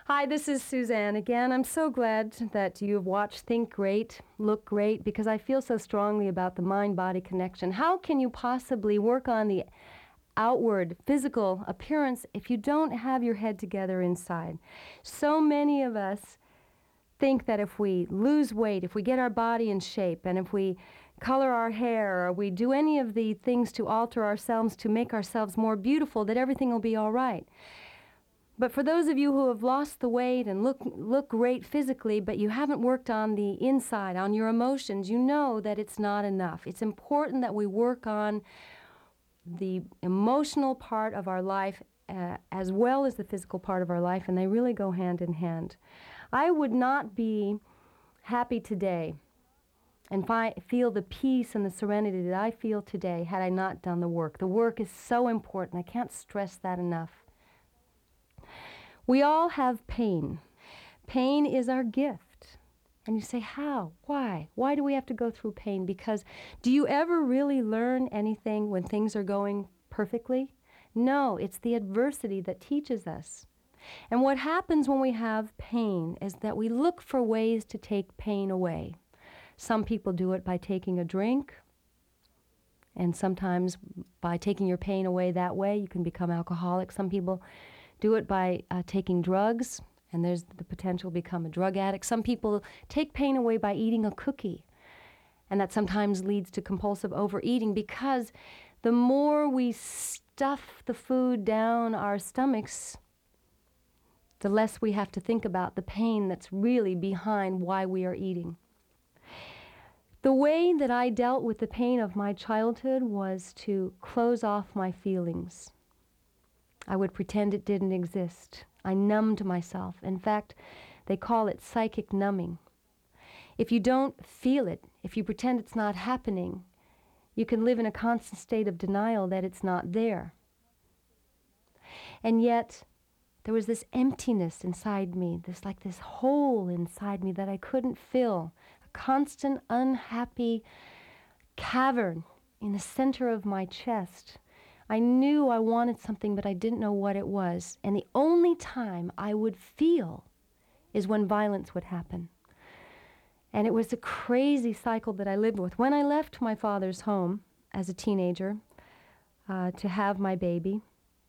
Hi, this is Suzanne again. I'm so glad that you have watched Think Great, Look Great, because I feel so strongly about the mind-body connection. How can you possibly work on the outward physical appearance if you don't have your head together inside? So many of us think that if we lose weight, if we get our body in shape, and if we color our hair, or we do any of the things to alter ourselves to make ourselves more beautiful, that everything will be all right. But for those of you who have lost the weight and look great physically, but you haven't worked on the inside, on your emotions, you know that it's not enough. It's important that we work on the emotional part of our life as well as the physical part of our life, and they really go hand in hand. I would not be happy today and feel the peace and the serenity that I feel today had I not done the work. The work is so important. I can't stress that enough. We all have pain. Pain is our gift. And you say, how? Why? Why do we have to go through pain? Because do you ever really learn anything when things are going perfectly? No, it's the adversity that teaches us. And what happens when we have pain is that we look for ways to take pain away. Some people do it by taking a drink, and sometimes by taking your pain away that way, you can become alcoholic. Some people do it by taking drugs, and there's the potential to become a drug addict. Some people take pain away by eating a cookie, and that sometimes leads to compulsive overeating, because the more we stuff the food down our stomachs, the less we have to think about the pain that's really behind why we are eating. The way that I dealt with the pain of my childhood was to close off my feelings. I would pretend it didn't exist. I numbed myself. In fact, they call it psychic numbing. If you don't feel it, if you pretend it's not happening, you can live in a constant state of denial that it's not there. And yet, there was this emptiness inside me, this hole inside me that I couldn't fill, a constant unhappy cavern in the center of my chest. I knew I wanted something, but I didn't know what it was. And the only time I would feel is when violence would happen. And it was a crazy cycle that I lived with. When I left my father's home as a teenager to have my baby,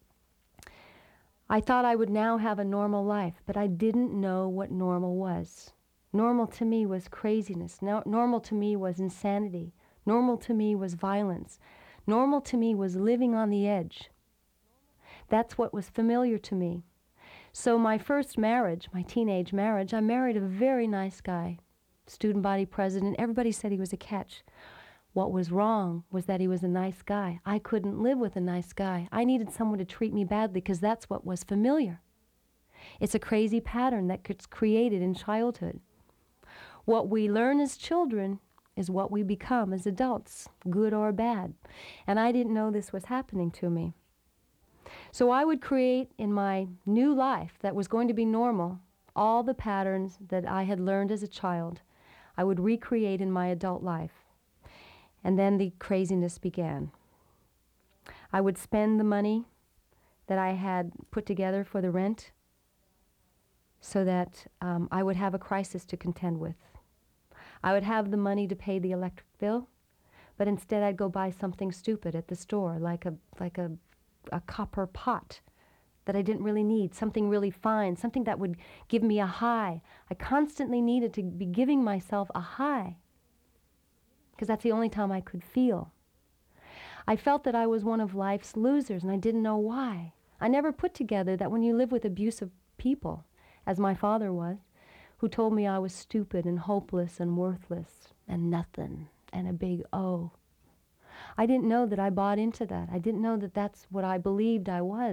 I thought I would now have a normal life, but I didn't know what normal was. Normal to me was craziness. Normal to me was insanity. Normal to me was violence. Normal to me was living on the edge. That's what was familiar to me. So my first marriage, my teenage marriage, I married a very nice guy, student body president. Everybody said he was a catch. What was wrong was that he was a nice guy. I couldn't live with a nice guy. I needed someone to treat me badly because that's what was familiar. It's a crazy pattern that gets created in childhood. What we learn as children is what we become as adults, good or bad. And I didn't know this was happening to me. So I would create in my new life that was going to be normal all the patterns that I had learned as a child. I would recreate in my adult life. And then the craziness began. I would spend the money that I had put together for the rent so that I would have a crisis to contend with. I would have the money to pay the electric bill, but instead I'd go buy something stupid at the store, like a copper pot that I didn't really need, something really fine, something that would give me a high. I constantly needed to be giving myself a high because that's the only time I could feel. I felt that I was one of life's losers, and I didn't know why. I never put together that when you live with abusive people, as my father was, who told me I was stupid and hopeless and worthless and nothing and a big O. I didn't know that I bought into that. I didn't know that that's what I believed I was.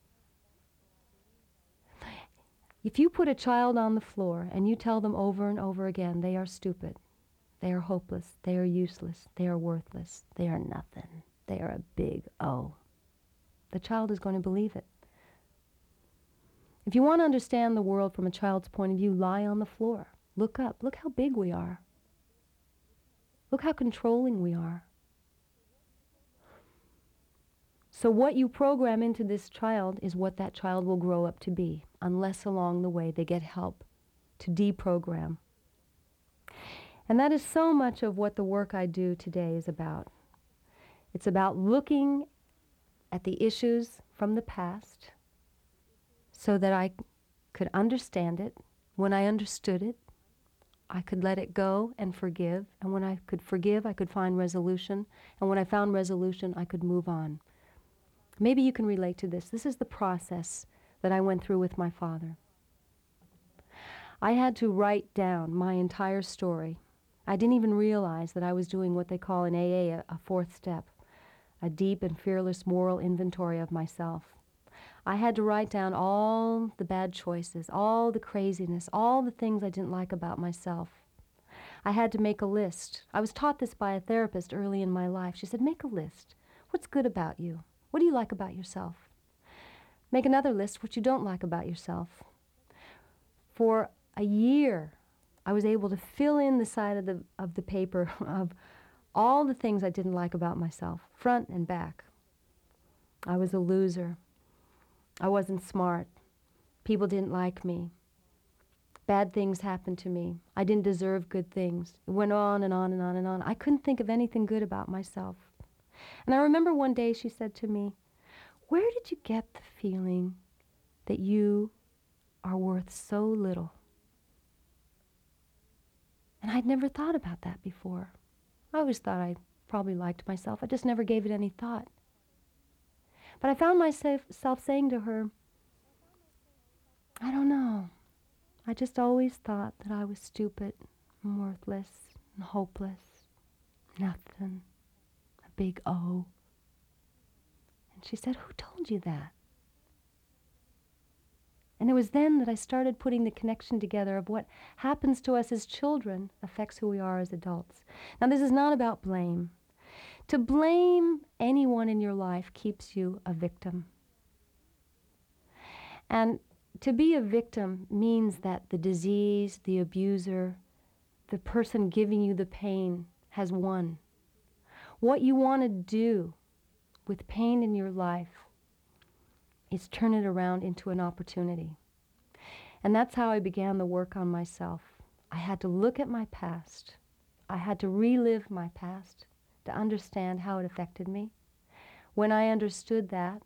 If you put a child on the floor and you tell them over and over again they are stupid, they are hopeless, they are useless, they are worthless, they are nothing, they are a big O, the child is going to believe it. If you want to understand the world from a child's point of view, lie on the floor. Look up. Look how big we are. Look how controlling we are. So what you program into this child is what that child will grow up to be, unless along the way they get help to deprogram. And that is so much of what the work I do today is about. It's about looking at the issues from the past so that I could understand it. When I understood it, I could let it go and forgive. And when I could forgive, I could find resolution. And when I found resolution, I could move on. Maybe you can relate to this. This is the process that I went through with my father. I had to write down my entire story. I didn't even realize that I was doing what they call in AA a fourth step, a deep and fearless moral inventory of myself. I had to write down all the bad choices, all the craziness, all the things I didn't like about myself. I had to make a list. I was taught this by a therapist early in my life. She said, make a list. What's good about you? What do you like about yourself? Make another list what you don't like about yourself. For a year, I was able to fill in the side of the paper of all the things I didn't like about myself, front and back. I was a loser. I wasn't smart. People didn't like me. Bad things happened to me. I didn't deserve good things. It went on and on and on and on. I couldn't think of anything good about myself. And I remember one day she said to me, where did you get the feeling that you are worth so little? And I'd never thought about that before. I always thought I probably liked myself. I just never gave it any thought. But I found myself saying to her, I don't know. I just always thought that I was stupid and worthless and hopeless, nothing, a big O. And she said, who told you that? And it was then that I started putting the connection together of what happens to us as children affects who we are as adults. Now, this is not about blame. To blame anyone in your life keeps you a victim. And to be a victim means that the disease, the abuser, the person giving you the pain has won. What you want to do with pain in your life is turn it around into an opportunity. And that's how I began the work on myself. I had to look at my past. I had to relive my past to understand how it affected me. When I understood that,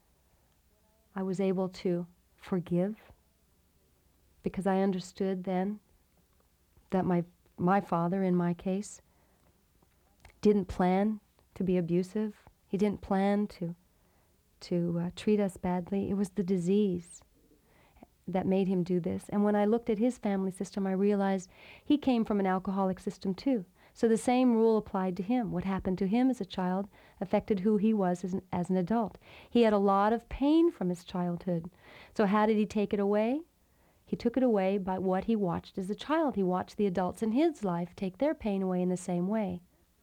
I was able to forgive, because I understood then that my father, in my case, didn't plan to be abusive. He didn't plan to treat us badly. It was the disease that made him do this. And when I looked at his family system, I realized he came from an alcoholic system too. So the same rule applied to him. What happened to him as a child affected who he was as an adult. He had a lot of pain from his childhood. So how did he take it away? He took it away by what he watched as a child. He watched the adults in his life take their pain away in the same way.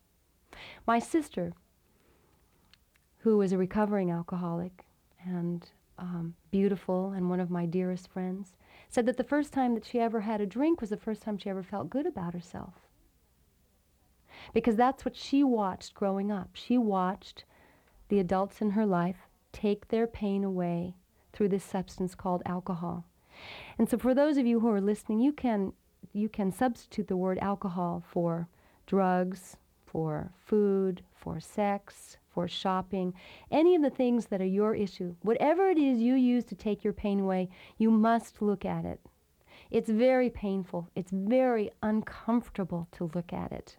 My sister, who was a recovering alcoholic and beautiful and one of my dearest friends, said that the first time that she ever had a drink was the first time she ever felt good about herself. Because that's what she watched growing up. She watched the adults in her life take their pain away through this substance called alcohol. And so for those of you who are listening, you can substitute the word alcohol for drugs, for food, for sex, for shopping, any of the things that are your issue. Whatever it is you use to take your pain away, you must look at it. It's very painful. It's very uncomfortable to look at it.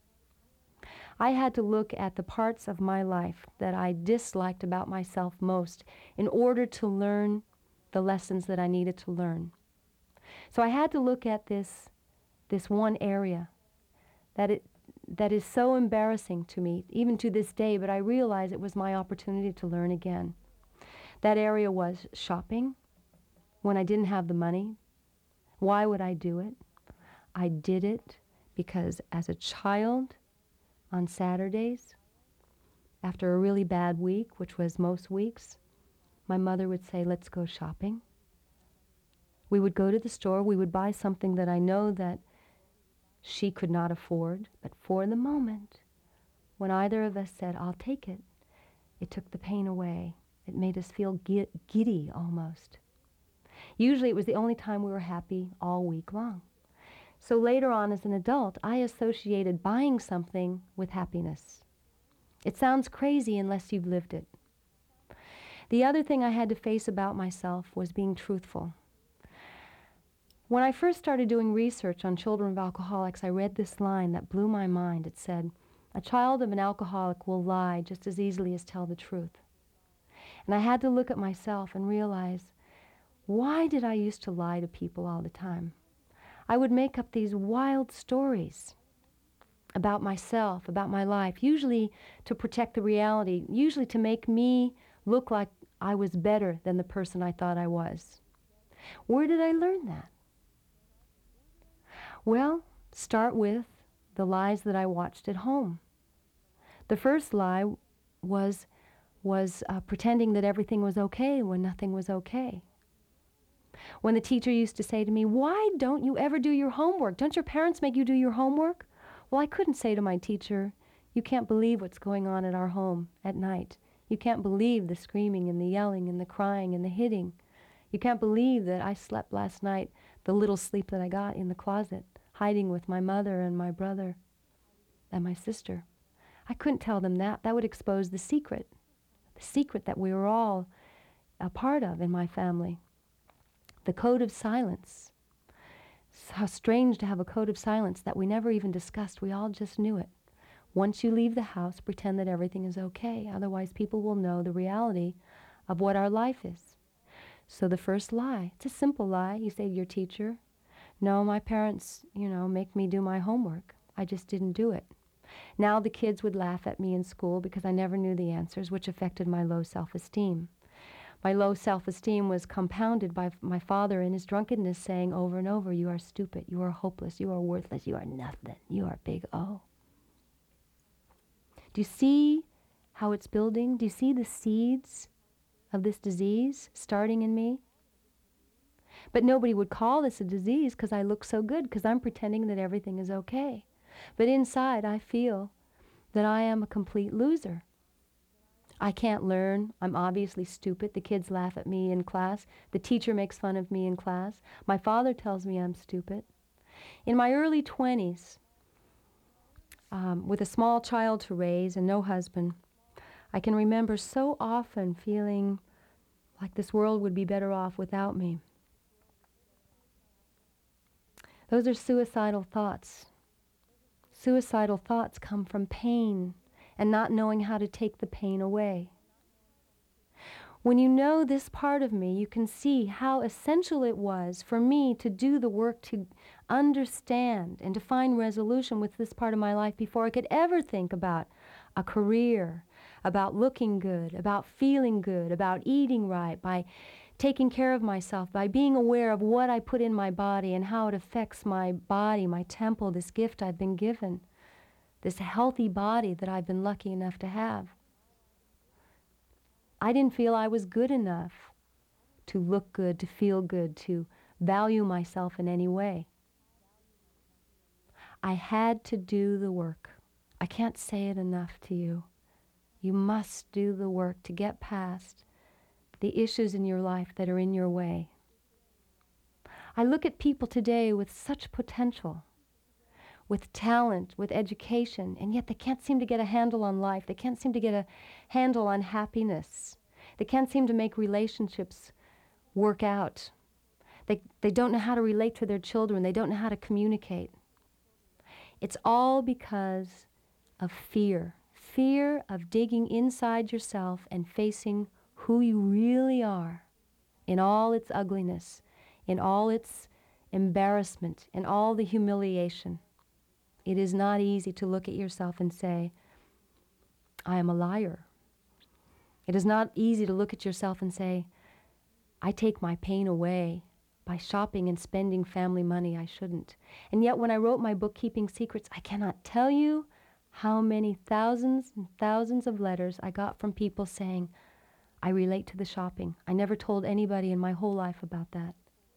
I had to look at the parts of my life that I disliked about myself most in order to learn the lessons that I needed to learn. So I had to look at this one area that is so embarrassing to me, even to this day, but I realized it was my opportunity to learn again. That area was shopping when I didn't have the money. Why would I do it? I did it because as a child, on Saturdays, after a really bad week, which was most weeks, my mother would say, let's go shopping. We would go to the store, we would buy something that I know that she could not afford, but for the moment, when either of us said, I'll take it, It took the pain away. It made us feel giddy almost. Usually it was the only time we were happy all week long. So later on as an adult, I associated buying something with happiness. It sounds crazy unless you've lived it. The other thing I had to face about myself was being truthful. When I first started doing research on children of alcoholics, I read this line that blew my mind. It said, "A child of an alcoholic will lie just as easily as tell the truth." And I had to look at myself and realize, why did I used to lie to people all the time? I would make up these wild stories about myself, about my life, usually to protect the reality, usually to make me look like I was better than the person I thought I was. Where did I learn that? Well, start with the lies that I watched at home. The first lie was pretending that everything was okay when nothing was okay. When the teacher used to say to me, "Why don't you ever do your homework? Don't your parents make you do your homework?" Well, I couldn't say to my teacher, "You can't believe what's going on at our home at night. You can't believe the screaming and the yelling and the crying and the hitting. You can't believe that I slept last night, the little sleep that I got in the closet, hiding with my mother and my brother and my sister." I couldn't tell them that. That would expose the secret that we were all a part of in my family. The code of silence. How strange to have a code of silence that we never even discussed. We all just knew it. Once you leave the house, pretend that everything is okay. Otherwise, people will know the reality of what our life is. So the first lie, it's a simple lie. You say to your teacher, "No, my parents, make me do my homework. I just didn't do it." Now the kids would laugh at me in school because I never knew the answers, which affected my low self-esteem. My low self-esteem was compounded by my father in his drunkenness saying over and over, "You are stupid, you are hopeless, you are worthless, you are nothing, you are big O." Do you see how it's building? Do you see the seeds of this disease starting in me? But nobody would call this a disease because I look so good, because I'm pretending that everything is okay. But inside I feel that I am a complete loser. I can't learn. I'm obviously stupid. The kids laugh at me in class. The teacher makes fun of me in class. My father tells me I'm stupid. In my early 20s, with a small child to raise and no husband, I can remember so often feeling like this world would be better off without me. Those are suicidal thoughts. Suicidal thoughts come from pain and not knowing how to take the pain away. When you know this part of me, you can see how essential it was for me to do the work to understand and to find resolution with this part of my life before I could ever think about a career, about looking good, about feeling good, about eating right, by taking care of myself, by being aware of what I put in my body and how it affects my body, my temple, this gift I've been given, this healthy body that I've been lucky enough to have. I didn't feel I was good enough to look good, to feel good, to value myself in any way. I had to do the work. I can't say it enough to you. You must do the work to get past the issues in your life that are in your way. I look at people today with such potential, with talent, with education, and yet they can't seem to get a handle on life. They can't seem to get a handle on happiness. They can't seem to make relationships work out. They don't know how to relate to their children. They don't know how to communicate. It's all because of fear. Fear of digging inside yourself and facing who you really are in all its ugliness, in all its embarrassment, in all the humiliation. It is not easy to look at yourself and say, "I am a liar." It is not easy to look at yourself and say, "I take my pain away by shopping and spending family money I shouldn't." And yet when I wrote my book, Keeping Secrets, I cannot tell you how many thousands and thousands of letters I got from people saying, "I relate to the shopping. I never told anybody in my whole life about that."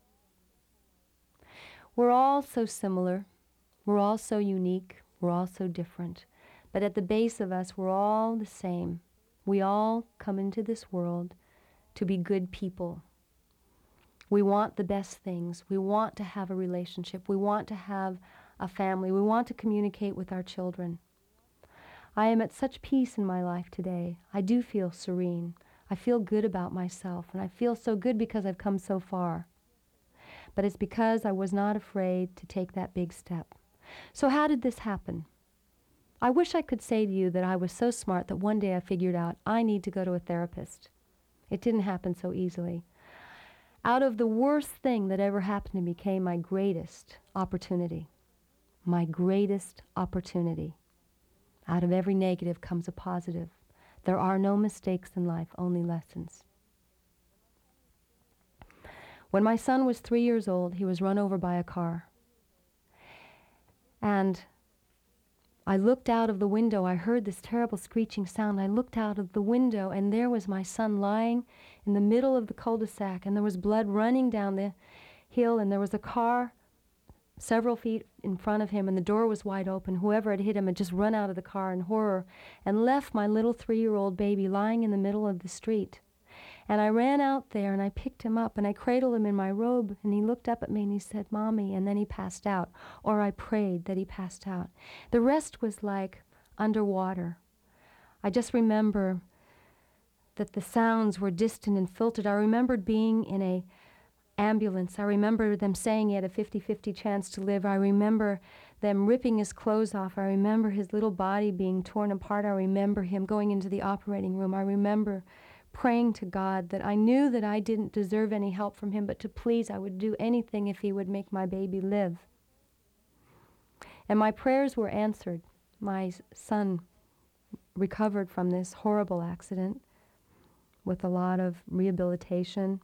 We're all so similar. We're all so unique. We're all so different. But at the base of us, we're all the same. We all come into this world to be good people. We want the best things. We want to have a relationship. We want to have a family. We want to communicate with our children. I am at such peace in my life today. I do feel serene. I feel good about myself, and I feel so good because I've come so far. But it's because I was not afraid to take that big step. So how did this happen? I wish I could say to you that I was so smart that one day I figured out I need to go to a therapist. It didn't happen so easily. Out of the worst thing that ever happened to me came my greatest opportunity. My greatest opportunity. Out of every negative comes a positive. There are no mistakes in life, only lessons. When my son was 3 years old, he was run over by a car. And I looked out of the window. I heard this terrible screeching sound. I looked out of the window, and there was my son lying in the middle of the cul-de-sac, and there was blood running down the hill, and there was a car several feet in front of him, and the door was wide open. Whoever had hit him had just run out of the car in horror and left my little 3-year-old baby lying in the middle of the street. And I ran out there, and I picked him up, and I cradled him in my robe, and he looked up at me, and he said, "Mommy," and then he passed out. Or I prayed that he passed out. The rest was like underwater. I just remember that the sounds were distant and filtered. I remembered being in a ambulance. I remember them saying he had a 50-50 chance to live. I remember them ripping his clothes off. I remember his little body being torn apart. I remember him going into the operating room. I remember praying to God that I knew that I didn't deserve any help from him, but to please, I would do anything if he would make my baby live. And my prayers were answered. My son recovered from this horrible accident with a lot of rehabilitation.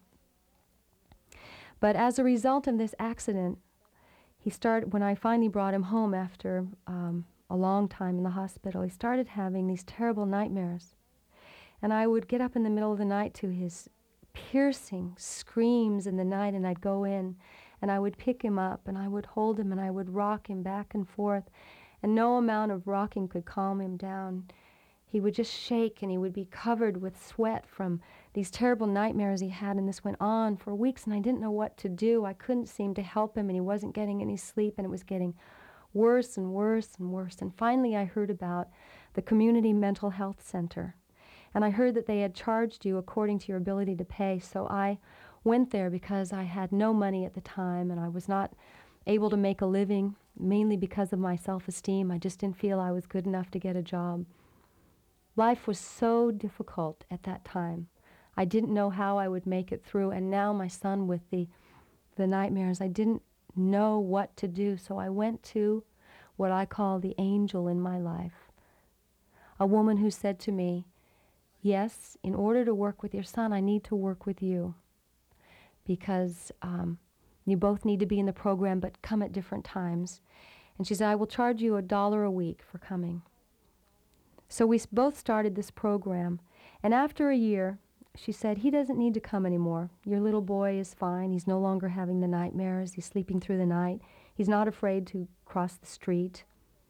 But as a result of this accident, when I finally brought him home after a long time in the hospital, he started having these terrible nightmares. And I would get up in the middle of the night to his piercing screams in the night, and I'd go in, and I would pick him up, and I would hold him, and I would rock him back and forth, and no amount of rocking could calm him down. He would just shake, and he would be covered with sweat from these terrible nightmares he had, and this went on for weeks, and I didn't know what to do. I couldn't seem to help him, and he wasn't getting any sleep, and it was getting worse and worse and worse. And finally I heard about the Community Mental Health Center. And I heard that they had charged you according to your ability to pay, so I went there because I had no money at the time, and I was not able to make a living, mainly because of my self-esteem. I just didn't feel I was good enough to get a job. Life was so difficult at that time. I didn't know how I would make it through, and now my son with the nightmares, I didn't know what to do, so I went to what I call the angel in my life, a woman who said to me, "Yes, in order to work with your son, I need to work with you because you both need to be in the program, but come at different times." And she said, "I will charge you $1 a week for coming." So we both started this program, and after a year, she said, "He doesn't need to come anymore. Your little boy is fine. He's no longer having the nightmares. He's sleeping through the night. He's not afraid to cross the street.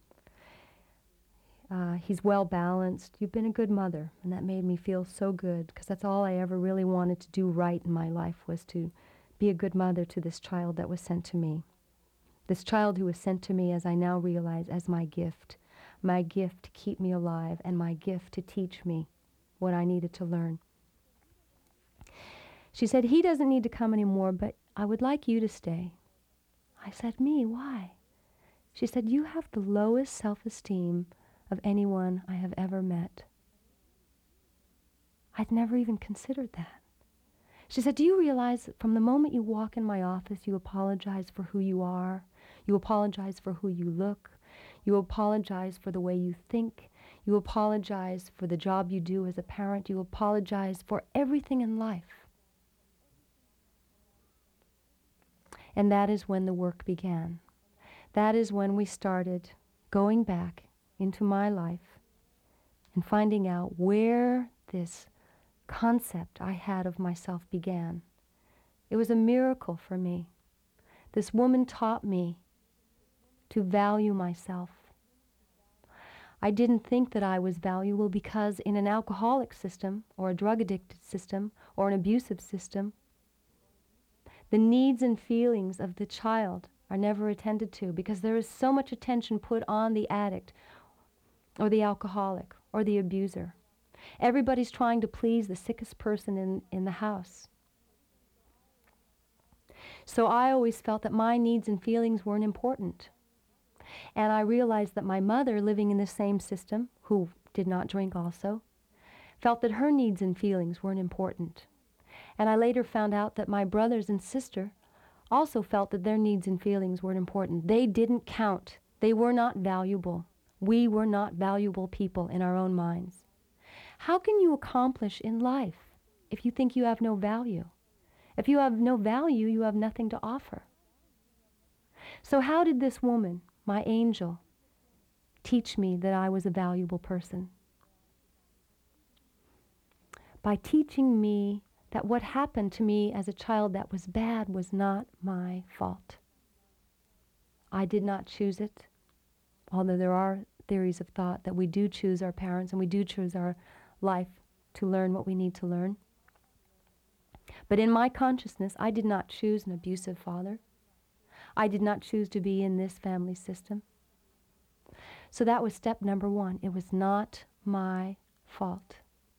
He's well balanced. You've been a good mother." And that made me feel so good, because that's all I ever really wanted to do right in my life, was to be a good mother to this child that was sent to me. This child who was sent to me, as I now realize, as my gift to keep me alive, and my gift to teach me what I needed to learn. She said, "He doesn't need to come anymore, but I would like you to stay." I said, "Me? Why?" She said, "You have the lowest self-esteem of anyone I have ever met." I'd never even considered that. She said, "Do you realize that from the moment you walk in my office, you apologize for who you are, you apologize for who you look, you apologize for the way you think, you apologize for the job you do as a parent, you apologize for everything in life." And that is when the work began. That is when we started going back into my life and finding out where this concept I had of myself began. It was a miracle for me. This woman taught me to value myself. I didn't think that I was valuable because in an alcoholic system or a drug-addicted system or an abusive system, the needs and feelings of the child are never attended to because there is so much attention put on the addict or the alcoholic or the abuser. Everybody's trying to please the sickest person in the house. So I always felt that my needs and feelings weren't important. And I realized that my mother, living in the same system, who did not drink also, felt that her needs and feelings weren't important. And I later found out that my brothers and sister also felt that their needs and feelings weren't important. They didn't count. They were not valuable. We were not valuable people in our own minds. How can you accomplish in life if you think you have no value? If you have no value, you have nothing to offer. So how did this woman, my angel, teach me that I was a valuable person? By teaching me that what happened to me as a child that was bad was not my fault. I did not choose it, although there are theories of thought that we do choose our parents and we do choose our life to learn what we need to learn. But in my consciousness, I did not choose an abusive father. I did not choose to be in this family system. So that was step number one. It was not my fault.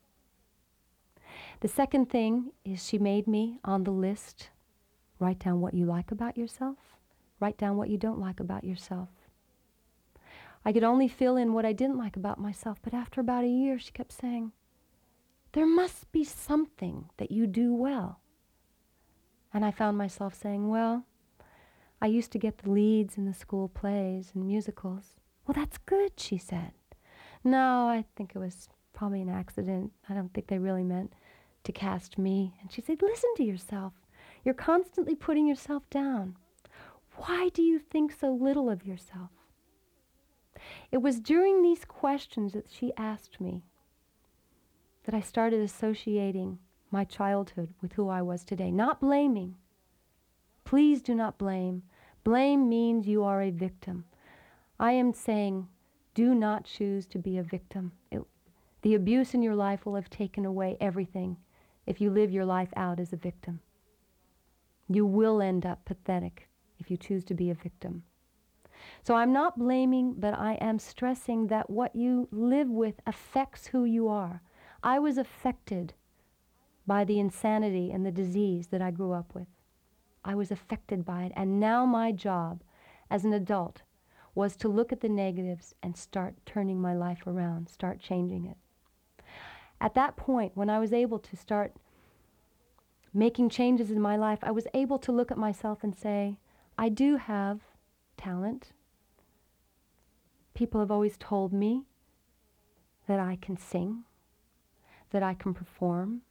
The second thing is she made me on the list write down what you like about yourself, write down what you don't like about yourself. I could only fill in what I didn't like about myself, but after about a year she kept saying, there must be something that you do well. And I found myself saying, well, I used to get the leads in the school plays and musicals. Well, that's good, she said. No, I think it was probably an accident. I don't think they really meant to cast me. And she said, listen to yourself. You're constantly putting yourself down. Why do you think so little of yourself? It was during these questions that she asked me that I started associating my childhood with who I was today. Not blaming. Please do not blame. Blame means you are a victim. I am saying, do not choose to be a victim. The abuse in your life will have taken away everything if you live your life out as a victim. You will end up pathetic if you choose to be a victim. So I'm not blaming, but I am stressing that what you live with affects who you are. I was affected by the insanity and the disease that I grew up with. I was affected by it, and now my job as an adult was to look at the negatives and start turning my life around, start changing it. At that point, when I was able to start making changes in my life, I was able to look at myself and say, I do have talent. People have always told me that I can sing, that I can perform.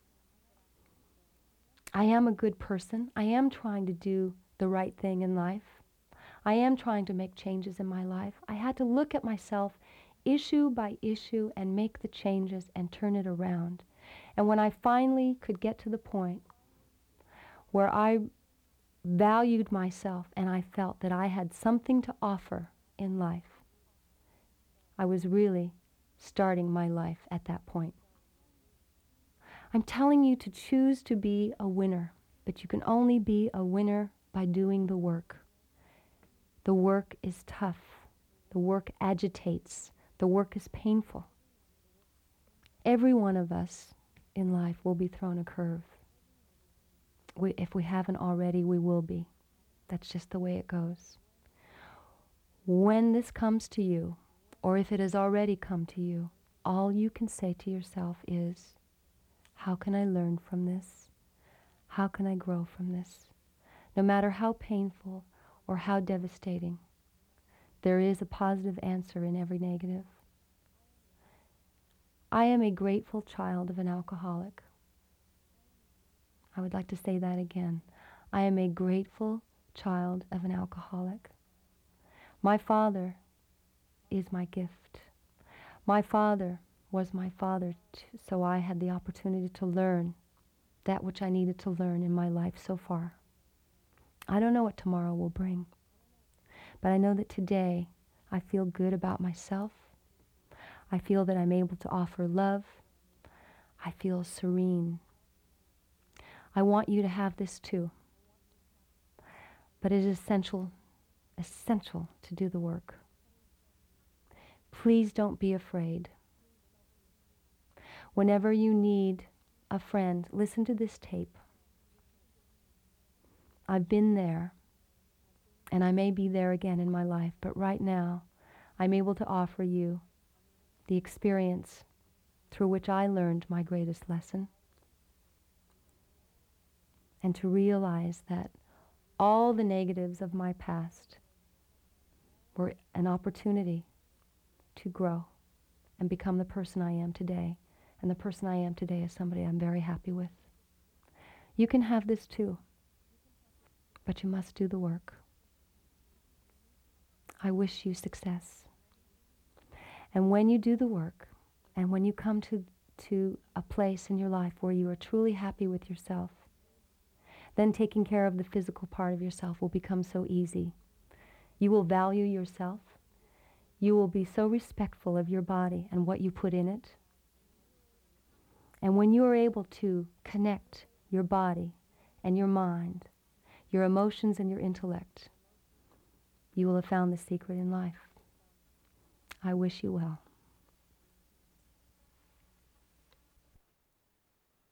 I am a good person. I am trying to do the right thing in life. I am trying to make changes in my life. I had to look at myself issue by issue and make the changes and turn it around. And when I finally could get to the point where I valued myself and I felt that I had something to offer in life, I was really starting my life at that point. I'm telling you to choose to be a winner, but you can only be a winner by doing the work. The work is tough. The work agitates. The work is painful. Every one of us in life will be thrown a curve. If we haven't already, we will be. That's just the way it goes. When this comes to you, or if it has already come to you, all you can say to yourself is, how can I learn from this? How can I grow from this? No matter how painful or how devastating, there is a positive answer in every negative. I am a grateful child of an alcoholic. I would like to say that again. I am a grateful child of an alcoholic. My father is my gift. My father was my father, so I had the opportunity to learn that which I needed to learn in my life so far. I don't know what tomorrow will bring, but I know that today I feel good about myself. I feel that I'm able to offer love. I feel serene. I want you to have this too. But it is essential to do the work. Please don't be afraid. Whenever you need a friend, listen to this tape. I've been there, and I may be there again in my life, but right now, I'm able to offer you the experience through which I learned my greatest lesson, and to realize that all the negatives of my past were an opportunity to grow and become the person I am today. And the person I am today is somebody I'm very happy with. You can have this too, but you must do the work. I wish you success. And when you do the work, and when you come to a place in your life where you are truly happy with yourself, then taking care of the physical part of yourself will become so easy. You will value yourself. You will be so respectful of your body and what you put in it. And when you are able to connect your body and your mind, your emotions and your intellect, you will have found the secret in life. I wish you well.